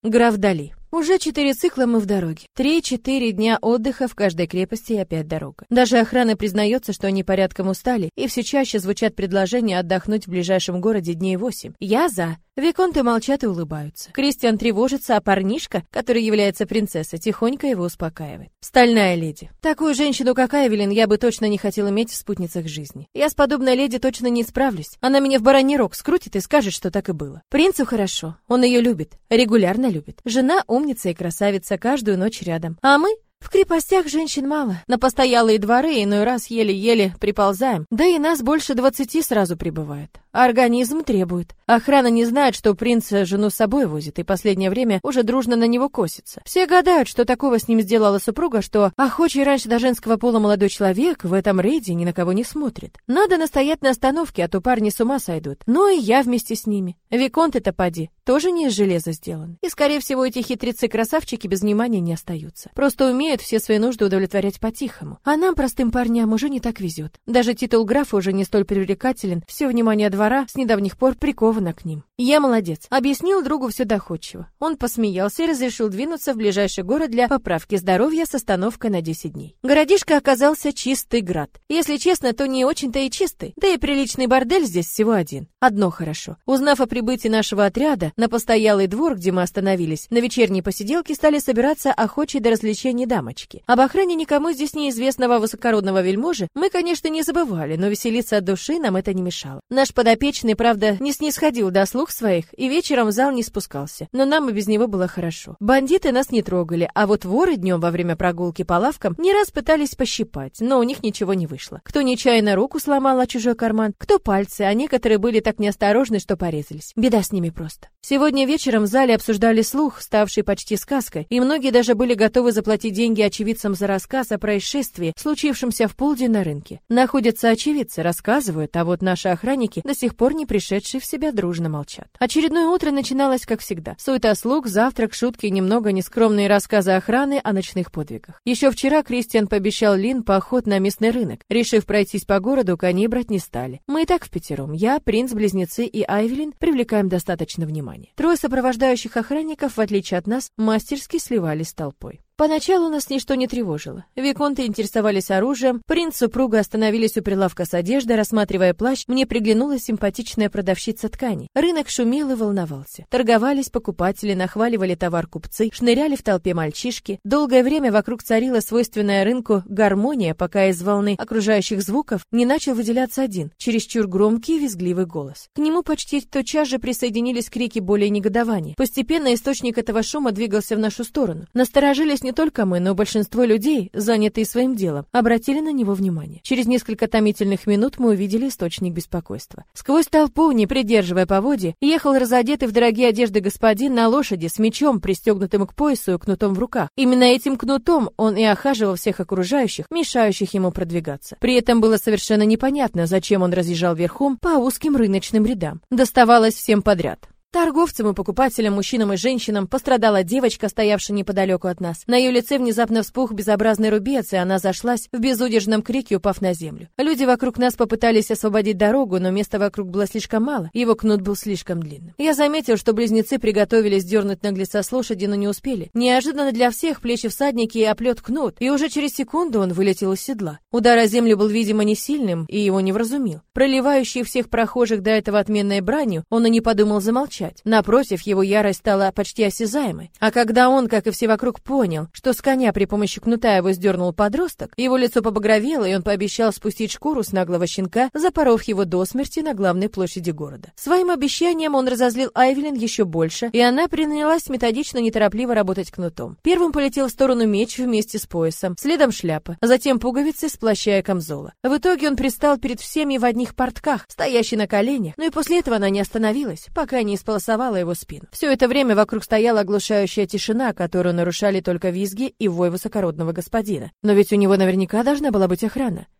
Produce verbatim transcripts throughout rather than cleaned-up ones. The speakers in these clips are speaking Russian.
Граф Дали. Уже четыре цикла мы в дороге. Три-четыре дня отдыха в каждой крепости и опять дорога. Даже охрана признается, что они порядком устали, и все чаще звучат предложения отдохнуть в ближайшем городе дней восемь. Я за. Виконты молчат и улыбаются. Кристиан тревожится, а парнишка, который является принцессой, тихонько его успокаивает. Стальная леди. Такую женщину, как Эвелин, я бы точно не хотел иметь в спутницах жизни. Я с подобной леди точно не справлюсь. Она меня в бараний рог скрутит и скажет, что так и было. Принцу хорошо. Он ее любит. Регулярно любит. Жена умница и красавица, каждую ночь рядом. А мы... В крепостях женщин мало. На постоялые дворы иной раз еле-еле приползаем. Да и нас больше двадцати сразу прибывает. Организм требует. Охрана не знает, что принц жену с собой возит, и последнее время уже дружно на него косится. Все гадают, что такого с ним сделала супруга, что охочий раньше до женского пола молодой человек в этом рейде ни на кого не смотрит. Надо настоять на остановке, а то парни с ума сойдут. Ну и я вместе с ними. Виконты-то поди, тоже не из железа сделан. И, скорее всего, эти хитрецы-красавчики без внимания не остаются. Просто умеют все свои нужды удовлетворять по-тихому. А нам, простым парням, уже не так везет. Даже титул графа уже не столь привлекателен, все внимание двора с недавних пор приковано к ним. Я молодец. Объяснил другу все доходчиво. Он посмеялся и разрешил двинуться в ближайший город для поправки здоровья с остановкой на десять дней. Городишко оказался чистый град. Если честно, то не очень-то и чистый. Да и приличный бордель здесь всего один. Одно хорошо. Узнав о прибытии нашего отряда на постоялый двор, где мы остановились, на вечерние посиделки стали собираться охочие до развлечений дамочки. Об охране никому здесь неизвестного высокородного вельможи мы, конечно, не забывали, но веселиться от души нам это не мешало. Наш подопечный, правда, не снисходил до слуг своих и вечером в зал не спускался, но нам и без него было хорошо. Бандиты нас не трогали, а вот воры днем во время прогулки по лавкам не раз пытались пощипать, но у них ничего не вышло. Кто нечаянно руку сломал о чужой карман, кто пальцы, а некоторые были так неосторожны, что порезались. Беда с ними просто. Сегодня вечером в зале обсуждали слух, ставший почти сказкой, и многие даже были готовы заплатить деньги очевидцам за рассказ о происшествии, случившемся в полдень на рынке. Находятся очевидцы, рассказывают, а вот наши охранники, до сих пор не пришедшие в себя, дружно молчат. Очередное утро начиналось как всегда. Суета слуг, завтрак, шутки, немного нескромные рассказы охраны о ночных подвигах. Еще вчера Кристиан пообещал Лин поход на местный рынок. Решив пройтись по городу, коней брать не стали. Мы и так впятером. Я, принц, близнецы и Эвелин привлекаем достаточно внимания. Трое сопровождающих охранников, в отличие от нас, мастерски сливались с толпой. Поначалу нас ничто не тревожило. Виконты интересовались оружием, принц с супругой остановились у прилавка с одеждой, рассматривая плащ, мне приглянулась симпатичная продавщица ткани. Рынок шумел и волновался. Торговались покупатели, нахваливали товар купцы, шныряли в толпе мальчишки. Долгое время вокруг царила свойственная рынку гармония, пока из волны окружающих звуков не начал выделяться один, чересчур громкий и визгливый голос. К нему почти тотчас же присоединились крики боли и негодования. Постепенно источник этого шума двигался в нашу сторону. Насторожились не только мы, но большинство людей, занятые своим делом, обратили на него внимание. Через несколько томительных минут мы увидели источник беспокойства. Сквозь толпу, не придерживая поводья, ехал разодетый в дорогие одежды господин на лошади с мечом, пристегнутым к поясу и кнутом в руках. Именно этим кнутом он и охаживал всех окружающих, мешающих ему продвигаться. При этом было совершенно непонятно, зачем он разъезжал верхом по узким рыночным рядам. Доставалось всем подряд. Торговцам и покупателям, мужчинам и женщинам, пострадала девочка, стоявшая неподалеку от нас. На ее лице внезапно вспух безобразный рубец, и она зашлась в безудержном крике, упав на землю. Люди вокруг нас попытались освободить дорогу, но места вокруг было слишком мало, его кнут был слишком длинным. Я заметил, что близнецы приготовились дернуть наглеца с лошади, но не успели. Неожиданно для всех плечи всадники и оплет кнут, и уже через секунду он вылетел из седла. Удар о землю был, видимо, не сильным, и его не вразумил. Проливающий всех прохожих до этого отменной бранью, он и не подумал замолчать. Напротив, его ярость стала почти осязаемой. А когда он, как и все вокруг, понял, что с коня при помощи кнута его сдернул подросток, его лицо побагровело, и он пообещал спустить шкуру с наглого щенка, запоров его до смерти на главной площади города. Своим обещанием он разозлил Эвелин еще больше, и она принялась методично, неторопливо работать кнутом. Первым полетел в сторону меч вместе с поясом, следом шляпа, а затем пуговицы, сплощая и камзола. В итоге он предстал перед всеми в одних портках, стоящий на коленях, но и после этого она не остановилась, пока не исполосовала его спину. Все это время вокруг стояла оглушающая тишина, которую нарушали только визги и вой высокородного господина. Но ведь у него наверняка должна была быть охрана.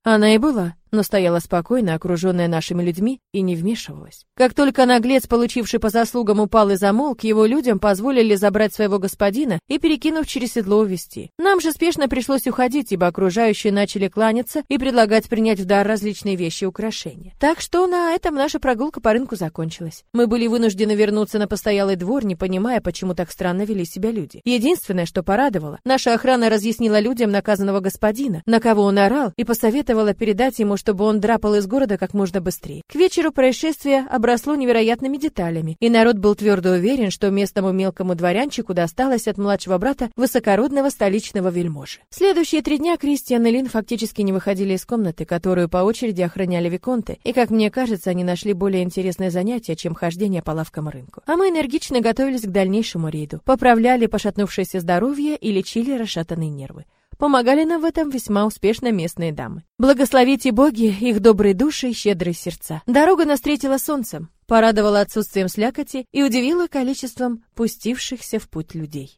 Она и была, но стояла спокойно, окруженная нашими людьми, и не вмешивалась. Как только наглец, получивший по заслугам, упал и замолк, его людям позволили забрать своего господина и, перекинув через седло, увести. Нам же спешно пришлось уходить, ибо окружающие начали кланяться и предлагать принять в дар различные вещи и украшения. Так что на этом наша прогулка по рынку закончилась. Мы были вынуждены вернуться на постоялый двор, не понимая, почему так странно вели себя люди. Единственное, что порадовало, наша охрана разъяснила людям наказанного господина, на кого он орал, и посоветовала передать ему, чтобы он драпал из города как можно быстрее. К вечеру происшествие обросло невероятными деталями, и народ был твердо уверен, что местному мелкому дворянчику досталось от младшего брата высокородного столичного вельможи. Следующие три дня Кристиан и Лин фактически не выходили из комнаты, которую по очереди охраняли виконты, и, как мне кажется, они нашли более интересное занятие, чем хождение по лавкам и рынку. А мы энергично готовились к дальнейшему рейду, поправляли пошатнувшееся здоровье и лечили расшатанные нервы. Помогали нам в этом весьма успешно местные дамы. Благословите боги, их добрые души и щедрые сердца. Дорога нас встретила солнцем, порадовала отсутствием слякоти и удивила количеством пустившихся в путь людей.